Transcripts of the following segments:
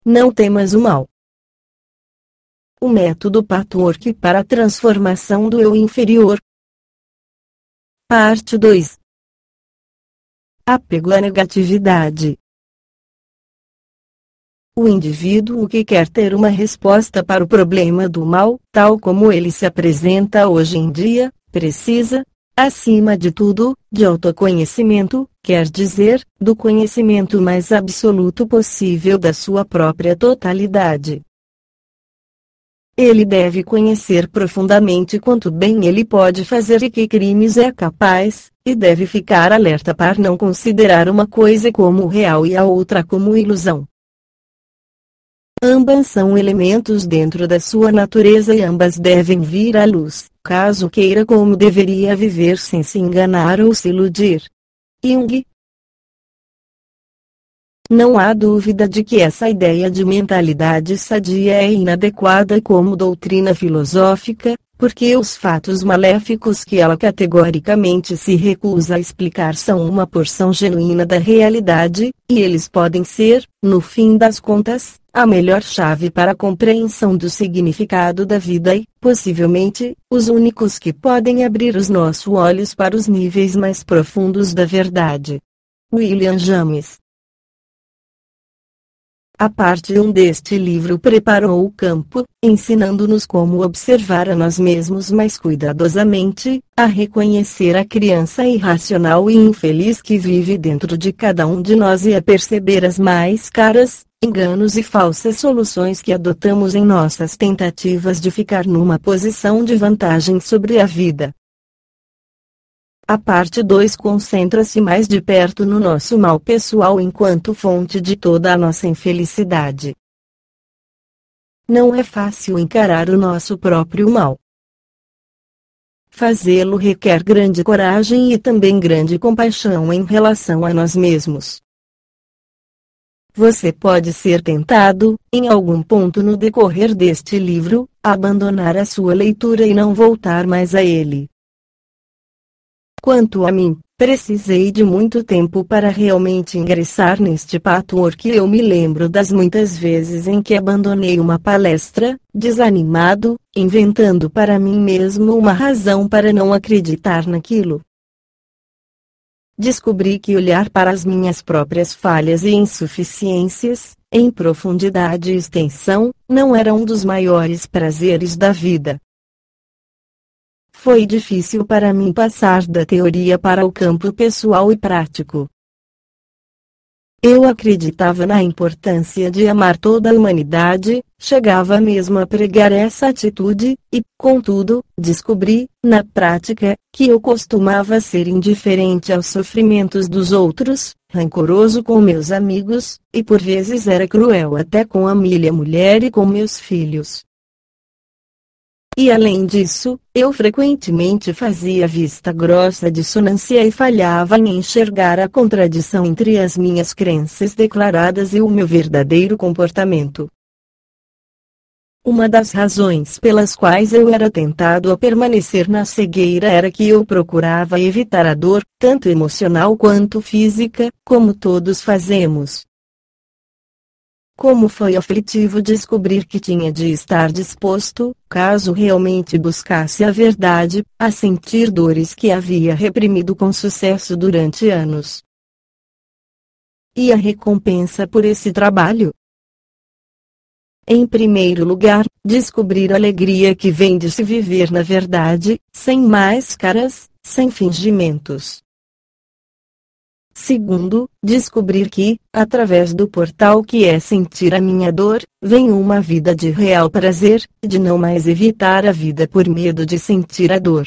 Não temas o mal. O método Patchwork para a transformação do eu inferior. Parte 2. Apego à negatividade. O indivíduo que quer ter uma resposta para o problema do mal, tal como ele se apresenta hoje em dia, precisa, acima de tudo, de autoconhecimento, quer dizer, do conhecimento mais absoluto possível da sua própria totalidade. Ele deve conhecer profundamente quanto bem ele pode fazer e que crimes é capaz, e deve ficar alerta para não considerar uma coisa como real e a outra como ilusão. Ambas são elementos dentro da sua natureza e ambas devem vir à luz, caso queira como deveria viver sem se enganar ou se iludir. Jung. Não há dúvida de que essa ideia de mentalidade sadia é inadequada como doutrina filosófica, porque os fatos maléficos que ela categoricamente se recusa a explicar são uma porção genuína da realidade, e eles podem ser, no fim das contas, a melhor chave para a compreensão do significado da vida e, possivelmente, os únicos que podem abrir os nossos olhos para os níveis mais profundos da verdade. William James. A parte 1 deste livro preparou o campo, ensinando-nos como observar a nós mesmos mais cuidadosamente, a reconhecer a criança irracional e infeliz que vive dentro de cada um de nós e a perceber as mais caras, enganos e falsas soluções que adotamos em nossas tentativas de ficar numa posição de vantagem sobre a vida. A parte 2 concentra-se mais de perto no nosso mal pessoal enquanto fonte de toda a nossa infelicidade. Não é fácil encarar o nosso próprio mal. Fazê-lo requer grande coragem e também grande compaixão em relação a nós mesmos. Você pode ser tentado, em algum ponto no decorrer deste livro, a abandonar a sua leitura e não voltar mais a ele. Quanto a mim, precisei de muito tempo para realmente ingressar neste patchwork e eu me lembro das muitas vezes em que abandonei uma palestra, desanimado, inventando para mim mesmo uma razão para não acreditar naquilo. Descobri que olhar para as minhas próprias falhas e insuficiências, em profundidade e extensão, não era um dos maiores prazeres da vida. Foi difícil para mim passar da teoria para o campo pessoal e prático. Eu acreditava na importância de amar toda a humanidade, chegava mesmo a pregar essa atitude, e, contudo, descobri, na prática, que eu costumava ser indiferente aos sofrimentos dos outros, rancoroso com meus amigos, e por vezes era cruel até com a minha mulher e com meus filhos. E além disso, eu frequentemente fazia vista grossa dissonância e falhava em enxergar a contradição entre as minhas crenças declaradas e o meu verdadeiro comportamento. Uma das razões pelas quais eu era tentado a permanecer na cegueira era que eu procurava evitar a dor, tanto emocional quanto física, como todos fazemos. Como foi aflitivo descobrir que tinha de estar disposto, caso realmente buscasse a verdade, a sentir dores que havia reprimido com sucesso durante anos. E a recompensa por esse trabalho? Em primeiro lugar, descobrir a alegria que vem de se viver na verdade, sem máscaras, sem fingimentos. Segundo, descobrir que, através do portal que é sentir a minha dor, vem uma vida de real prazer, de não mais evitar a vida por medo de sentir a dor.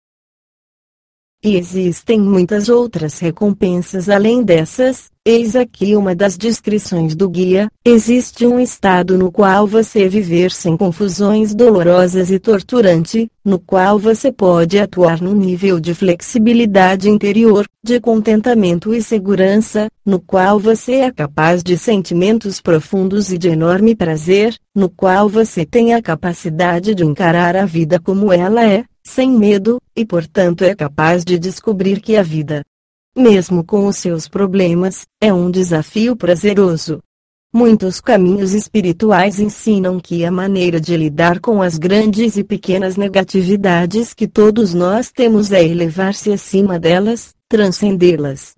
E existem muitas outras recompensas além dessas, eis aqui uma das descrições do guia: existe um estado no qual você viver sem confusões dolorosas e torturante, no qual você pode atuar num nível de flexibilidade interior, de contentamento e segurança, no qual você é capaz de sentimentos profundos e de enorme prazer, no qual você tem a capacidade de encarar a vida como ela é, sem medo, e portanto é capaz de descobrir que a vida, mesmo com os seus problemas, é um desafio prazeroso. Muitos caminhos espirituais ensinam que a maneira de lidar com as grandes e pequenas negatividades que todos nós temos é elevar-se acima delas, transcendê-las.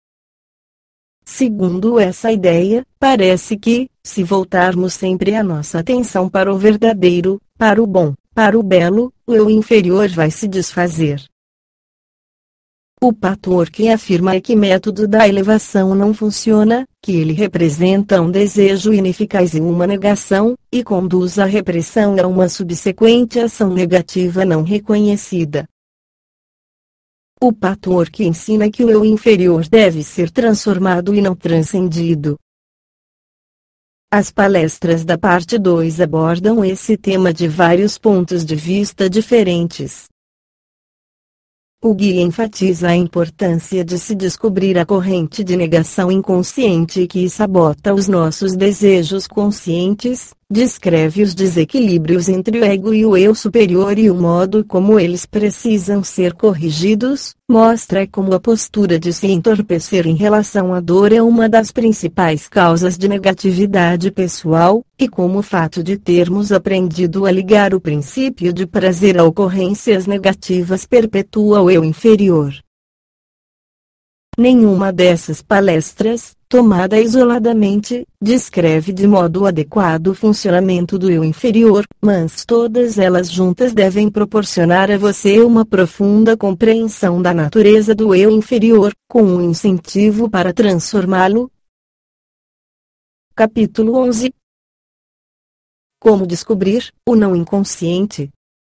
Segundo essa ideia, parece que, se voltarmos sempre a nossa atenção para o verdadeiro, para o bom, para o belo, o eu inferior vai se desfazer. O Patchwork afirma que o método da elevação não funciona, que ele representa um desejo ineficaz e uma negação, e conduz à repressão e a uma subsequente ação negativa não reconhecida. O Patchwork ensina que o eu inferior deve ser transformado e não transcendido. As palestras da parte 2 abordam esse tema de vários pontos de vista diferentes. O guia enfatiza a importância de se descobrir a corrente de negação inconsciente que sabota os nossos desejos conscientes, descreve os desequilíbrios entre o ego e o eu superior e o modo como eles precisam ser corrigidos, mostra como a postura de se entorpecer em relação à dor é uma das principais causas de negatividade pessoal, e como o fato de termos aprendido a ligar o princípio de prazer a ocorrências negativas perpetua o eu inferior. Nenhuma dessas palestras, tomada isoladamente, descreve de modo adequado o funcionamento do eu inferior, mas todas elas juntas devem proporcionar a você uma profunda compreensão da natureza do eu inferior, com um incentivo para transformá-lo. Capítulo 11. Como descobrir o não inconsciente?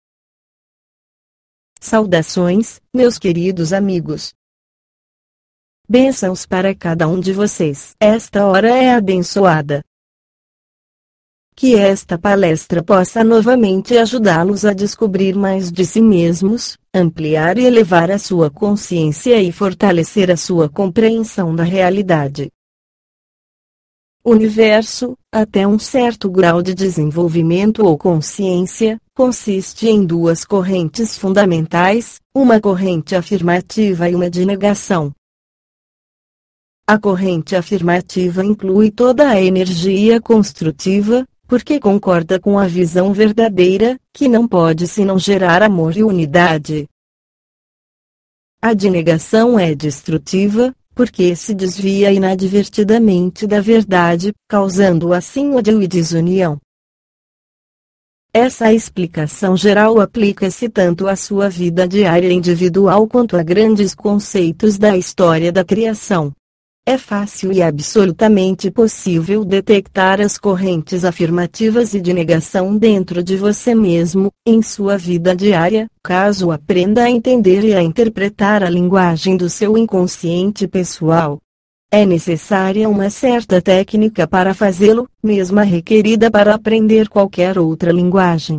Saudações, meus queridos amigos. Bênçãos para cada um de vocês. Esta hora é abençoada. Que esta palestra possa novamente ajudá-los a descobrir mais de si mesmos, ampliar e elevar a sua consciência e fortalecer a sua compreensão da realidade. O universo, até um certo grau de desenvolvimento ou consciência, consiste em duas correntes fundamentais, uma corrente afirmativa e uma de negação. A corrente afirmativa inclui toda a energia construtiva, porque concorda com a visão verdadeira, que não pode senão gerar amor e unidade. A de negação é destrutiva, porque se desvia inadvertidamente da verdade, causando assim ódio e desunião. Essa explicação geral aplica-se tanto à sua vida diária individual quanto a grandes conceitos da história da criação. É fácil e absolutamente possível detectar as correntes afirmativas e de negação dentro de você mesmo, em sua vida diária, caso aprenda a entender e a interpretar a linguagem do seu inconsciente pessoal. É necessária uma certa técnica para fazê-lo, mesmo a requerida para aprender qualquer outra linguagem.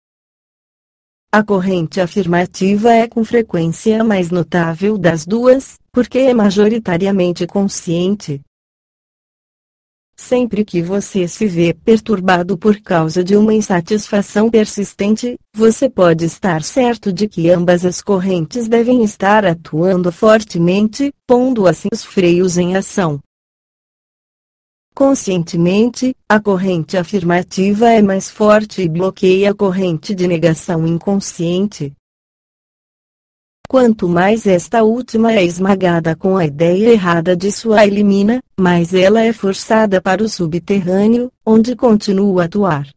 A corrente afirmativa é com frequência a mais notável das duas, porque é majoritariamente consciente. Sempre que você se vê perturbado por causa de uma insatisfação persistente, você pode estar certo de que ambas as correntes devem estar atuando fortemente, pondo assim os freios em ação. Conscientemente, a corrente afirmativa é mais forte e bloqueia a corrente de negação inconsciente. Quanto mais esta última é esmagada com a ideia errada disso a elimina, mais ela é forçada para o subterrâneo, onde continua a atuar.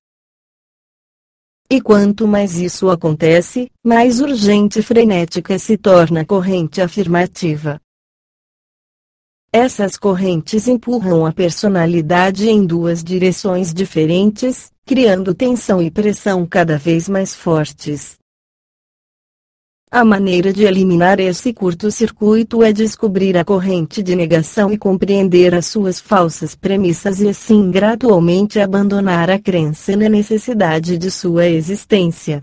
E quanto mais isso acontece, mais urgente e frenética se torna a corrente afirmativa. Essas correntes empurram a personalidade em duas direções diferentes, criando tensão e pressão cada vez mais fortes. A maneira de eliminar esse curto-circuito é descobrir a corrente de negação e compreender as suas falsas premissas e assim gradualmente abandonar a crença na necessidade de sua existência.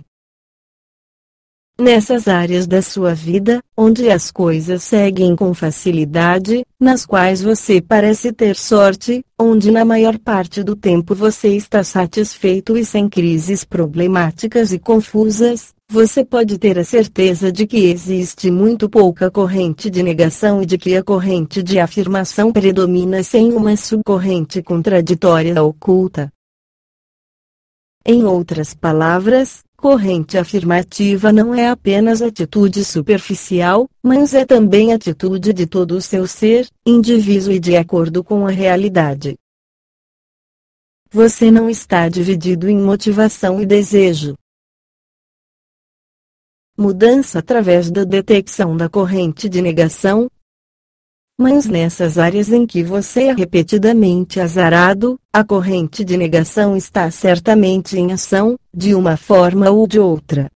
Nessas áreas da sua vida, onde as coisas seguem com facilidade, nas quais você parece ter sorte, onde na maior parte do tempo você está satisfeito e sem crises problemáticas e confusas, você pode ter a certeza de que existe muito pouca corrente de negação e de que a corrente de afirmação predomina sem uma subcorrente contraditória oculta. Em outras palavras, corrente afirmativa não é apenas atitude superficial, mas é também atitude de todo o seu ser, indivíduo e de acordo com a realidade. Você não está dividido em motivação e desejo. Mudança através da detecção da corrente de negação. Mas nessas áreas em que você é repetidamente azarado, a corrente de negação está certamente em ação, de uma forma ou de outra.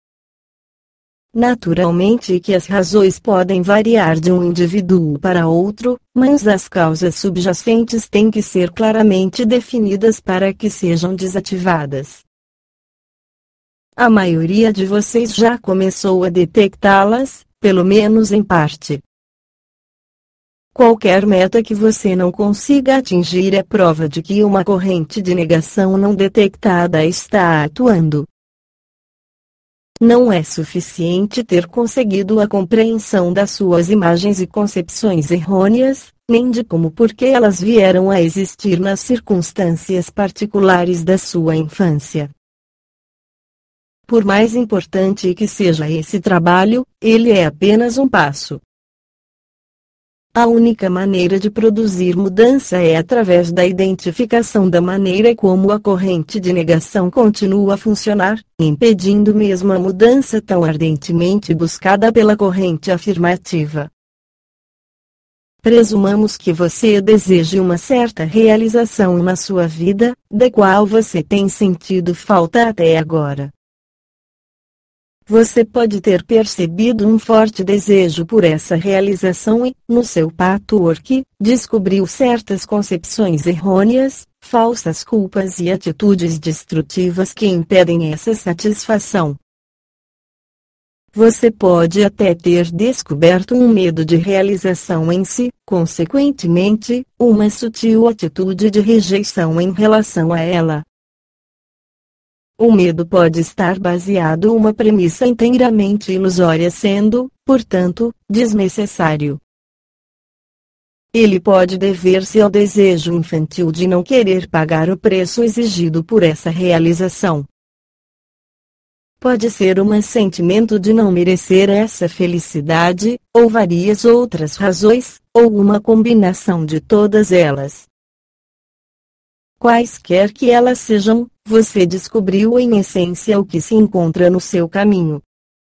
Naturalmente que as razões podem variar de um indivíduo para outro, mas as causas subjacentes têm que ser claramente definidas para que sejam desativadas. A maioria de vocês já começou a detectá-las, pelo menos em parte. Qualquer meta que você não consiga atingir é prova de que uma corrente de negação não detectada está atuando. Não é suficiente ter conseguido a compreensão das suas imagens e concepções errôneas, nem de como por que elas vieram a existir nas circunstâncias particulares da sua infância. Por mais importante que seja esse trabalho, ele é apenas um passo. A única maneira de produzir mudança é através da identificação da maneira como a corrente de negação continua a funcionar, impedindo mesmo a mudança tão ardentemente buscada pela corrente afirmativa. Presumamos que você deseje uma certa realização na sua vida, da qual você tem sentido falta até agora. Você pode ter percebido um forte desejo por essa realização e, no seu patchwork, descobriu certas concepções errôneas, falsas culpas e atitudes destrutivas que impedem essa satisfação. Você pode até ter descoberto um medo de realização em si, consequentemente, uma sutil atitude de rejeição em relação a ela. O medo pode estar baseado em uma premissa inteiramente ilusória sendo, portanto, desnecessário. Ele pode dever-se ao desejo infantil de não querer pagar o preço exigido por essa realização. Pode ser um sentimento de não merecer essa felicidade, ou várias outras razões, ou uma combinação de todas elas. Quaisquer que elas sejam, você descobriu em essência o que se encontra no seu caminho.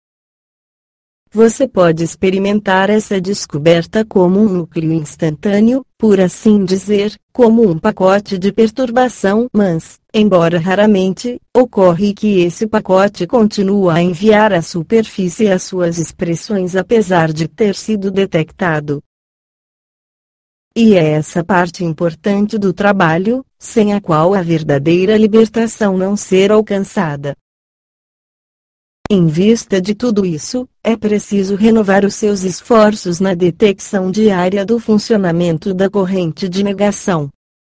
Você pode experimentar essa descoberta como um núcleo instantâneo, por assim dizer, como um pacote de perturbação, mas, embora raramente, ocorre que esse pacote continua a enviar à superfície as suas expressões apesar de ter sido detectado. E é essa parte importante do trabalho, sem a qual a verdadeira libertação não será alcançada. Em vista de tudo isso, é preciso renovar os seus esforços na detecção diária do funcionamento da corrente de negação.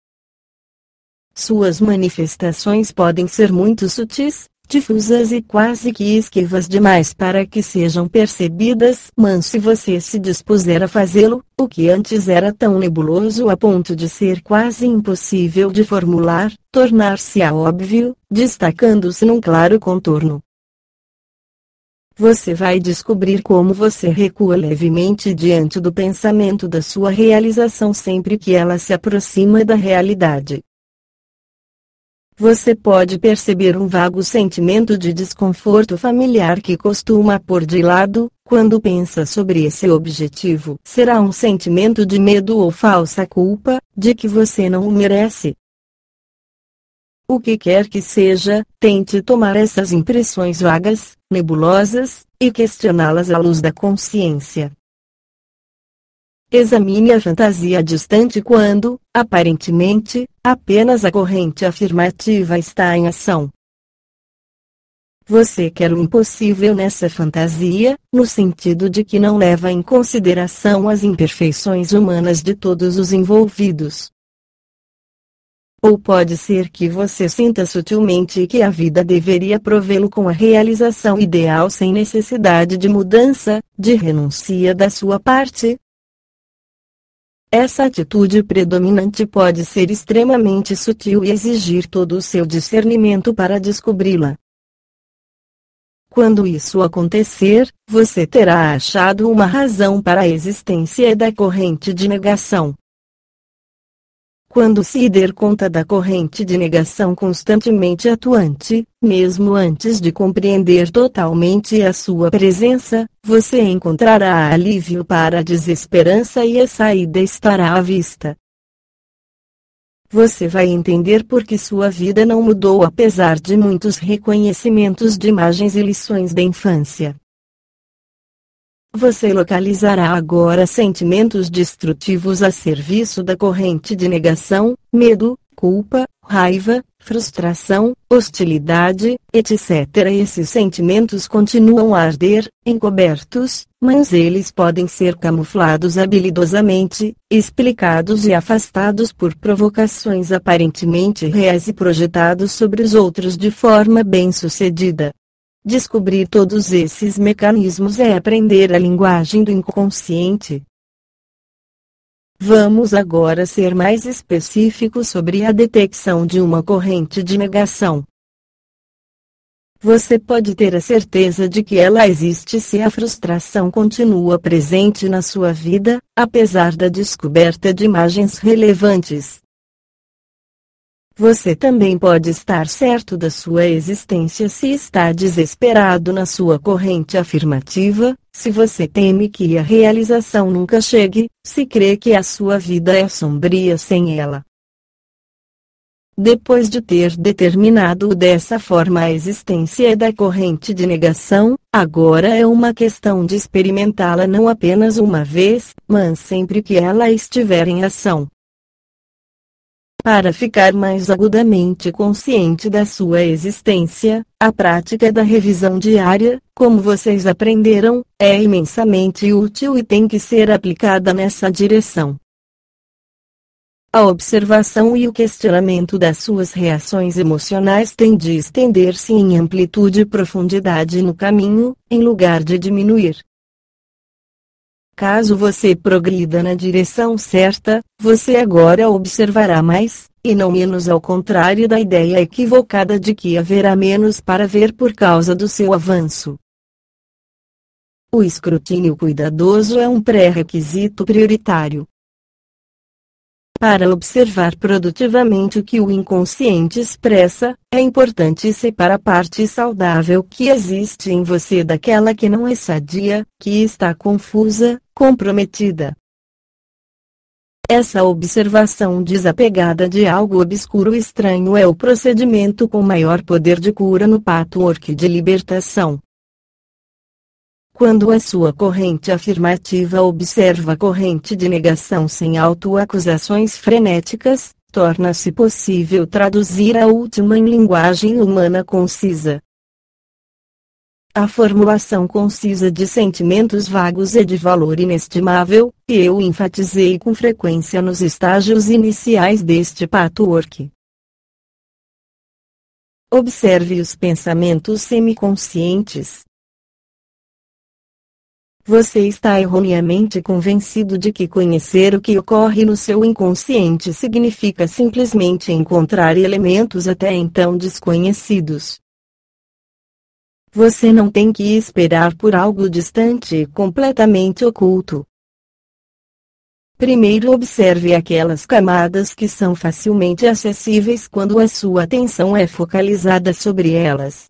Suas manifestações podem ser muito sutis, difusas e quase que esquivas demais para que sejam percebidas, mas se você se dispuser a fazê-lo, o que antes era tão nebuloso a ponto de ser quase impossível de formular, tornar-se-á óbvio, destacando-se num claro contorno. Você vai descobrir como você recua levemente diante do pensamento da sua realização sempre que ela se aproxima da realidade. Você pode perceber um vago sentimento de desconforto familiar que costuma pôr de lado, quando pensa sobre esse objetivo. Será um sentimento de medo ou falsa culpa, de que você não o merece. O que quer que seja, tente tomar essas impressões vagas, nebulosas, e questioná-las à luz da consciência. Examine a fantasia distante quando, aparentemente, apenas a corrente afirmativa está em ação. Você quer o impossível nessa fantasia, no sentido de que não leva em consideração as imperfeições humanas de todos os envolvidos. Ou pode ser que você sinta sutilmente que a vida deveria provê-lo com a realização ideal sem necessidade de mudança, de renúncia da sua parte. Essa atitude predominante pode ser extremamente sutil e exigir todo o seu discernimento para descobri-la. Quando isso acontecer, você terá achado uma razão para a existência da corrente de negação. Quando se der conta da corrente de negação constantemente atuante, mesmo antes de compreender totalmente a sua presença, você encontrará alívio para a desesperança e a saída estará à vista. Você vai entender por que sua vida não mudou apesar de muitos reconhecimentos de imagens e lições da infância. Você localizará agora sentimentos destrutivos a serviço da corrente de negação, medo, culpa, raiva, frustração, hostilidade, etc. Esses sentimentos continuam a arder, encobertos, mas eles podem ser camuflados habilidosamente, explicados e afastados por provocações aparentemente reais e projetados sobre os outros de forma bem-sucedida. Descobrir todos esses mecanismos é aprender a linguagem do inconsciente. Vamos agora ser mais específicos sobre a detecção de uma corrente de negação. Você pode ter a certeza de que ela existe se a frustração continua presente na sua vida, apesar da descoberta de imagens relevantes. Você também pode estar certo da sua existência se está desesperado na sua corrente afirmativa, se você teme que a realização nunca chegue, se crê que a sua vida é sombria sem ela. Depois de ter determinado dessa forma a existência da corrente de negação, agora é uma questão de experimentá-la não apenas uma vez, mas sempre que ela estiver em ação. Para ficar mais agudamente consciente da sua existência, a prática da revisão diária, como vocês aprenderam, é imensamente útil e tem que ser aplicada nessa direção. A observação e o questionamento das suas reações emocionais têm de estender-se em amplitude e profundidade no caminho, em lugar de diminuir. Caso você progrida na direção certa, você agora observará mais, e não menos, ao contrário da ideia equivocada de que haverá menos para ver por causa do seu avanço. O escrutínio cuidadoso é um pré-requisito prioritário. Para observar produtivamente o que o inconsciente expressa, é importante separar a parte saudável que existe em você daquela que não é sadia, que está confusa, comprometida. Essa observação desapegada de algo obscuro e estranho é o procedimento com maior poder de cura no patchwork de libertação. Quando a sua corrente afirmativa observa a corrente de negação sem autoacusações frenéticas, torna-se possível traduzir a última em linguagem humana concisa. A formulação concisa de sentimentos vagos é de valor inestimável, e eu enfatizei com frequência nos estágios iniciais deste patchwork. Observe os pensamentos semiconscientes. Você está erroneamente convencido de que conhecer o que ocorre no seu inconsciente significa simplesmente encontrar elementos até então desconhecidos. Você não tem que esperar por algo distante e completamente oculto. Primeiro observe aquelas camadas que são facilmente acessíveis quando a sua atenção é focalizada sobre elas.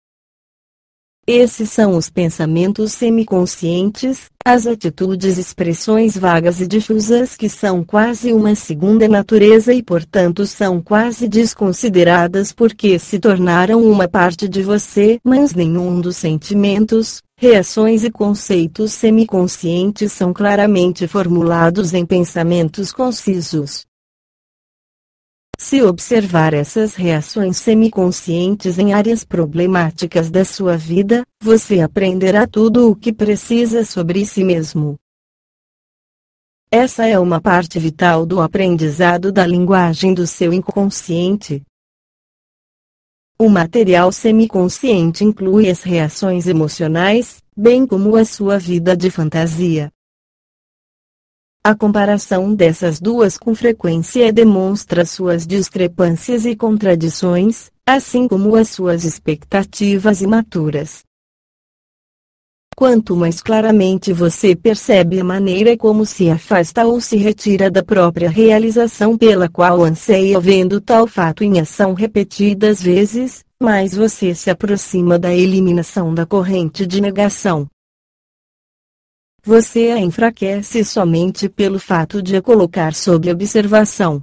Esses são os pensamentos semiconscientes, as atitudes e expressões vagas e difusas que são quase uma segunda natureza e portanto são quase desconsideradas porque se tornaram uma parte de você. Mas nenhum dos sentimentos, reações e conceitos semiconscientes são claramente formulados em pensamentos concisos. Se observar essas reações semiconscientes em áreas problemáticas da sua vida, você aprenderá tudo o que precisa sobre si mesmo. Essa é uma parte vital do aprendizado da linguagem do seu inconsciente. O material semiconsciente inclui as reações emocionais, bem como a sua vida de fantasia. A comparação dessas duas com frequência demonstra suas discrepâncias e contradições, assim como as suas expectativas imaturas. Quanto mais claramente você percebe a maneira como se afasta ou se retira da própria realização pela qual anseia vendo tal fato em ação repetidas vezes, mais você se aproxima da eliminação da corrente de negação. Você a enfraquece somente pelo fato de a colocar sob observação.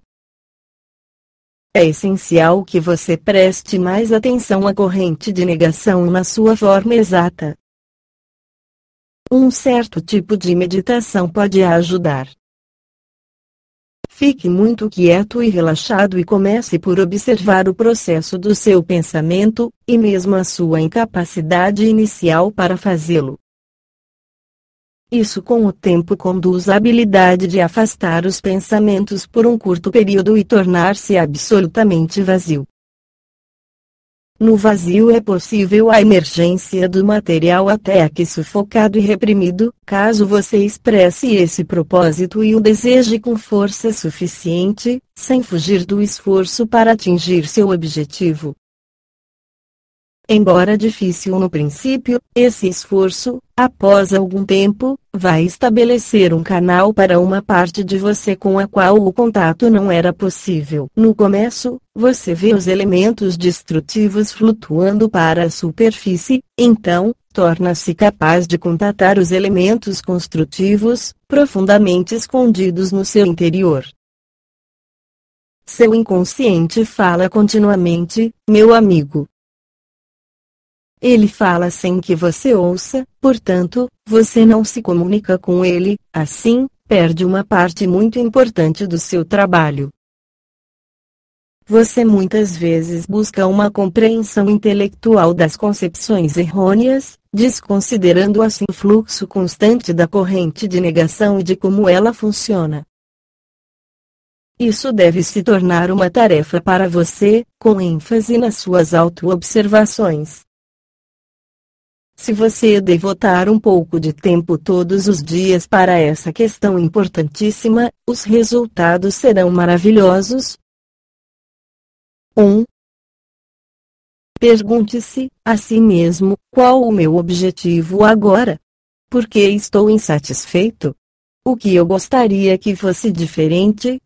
É essencial que você preste mais atenção à corrente de negação na sua forma exata. Um certo tipo de meditação pode ajudar. Fique muito quieto e relaxado e comece por observar o processo do seu pensamento, e mesmo a sua incapacidade inicial para fazê-lo. Isso com o tempo conduz à habilidade de afastar os pensamentos por um curto período e tornar-se absolutamente vazio. No vazio é possível a emergência do material até que sufocado e reprimido, caso você expresse esse propósito e o deseje com força suficiente, sem fugir do esforço para atingir seu objetivo. Embora difícil no princípio, esse esforço, após algum tempo, vai estabelecer um canal para uma parte de você com a qual o contato não era possível. No começo, você vê os elementos destrutivos flutuando para a superfície, então, torna-se capaz de contatar os elementos construtivos, profundamente escondidos no seu interior. Seu inconsciente fala continuamente, meu amigo. Ele fala sem que você ouça, portanto, você não se comunica com ele, assim, perde uma parte muito importante do seu trabalho. Você muitas vezes busca uma compreensão intelectual das concepções errôneas, desconsiderando assim o fluxo constante da corrente de negação e de como ela funciona. Isso deve se tornar uma tarefa para você, com ênfase nas suas autoobservações. Se você devotar um pouco de tempo todos os dias para essa questão importantíssima, os resultados serão maravilhosos. 1. Pergunte-se, a si mesmo, qual o meu objetivo agora? Por que estou insatisfeito? O que eu gostaria que fosse diferente?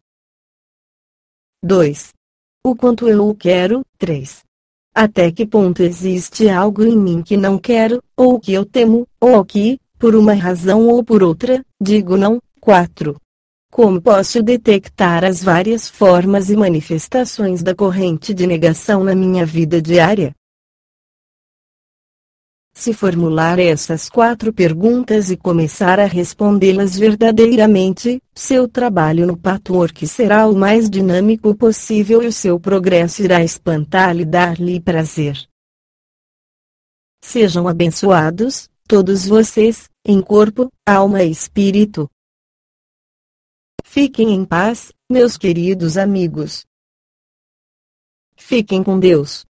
2. O quanto eu o quero? 3. Até que ponto existe algo em mim que não quero, ou que eu temo, ou que, por uma razão ou por outra, digo não? 4. Como posso detectar as várias formas e manifestações da corrente de negação na minha vida diária? Se formular essas 4 perguntas e começar a respondê-las verdadeiramente, seu trabalho no patchwork será o mais dinâmico possível e o seu progresso irá espantá-lo e dar-lhe prazer. Sejam abençoados, todos vocês, em corpo, alma e espírito. Fiquem em paz, meus queridos amigos. Fiquem com Deus.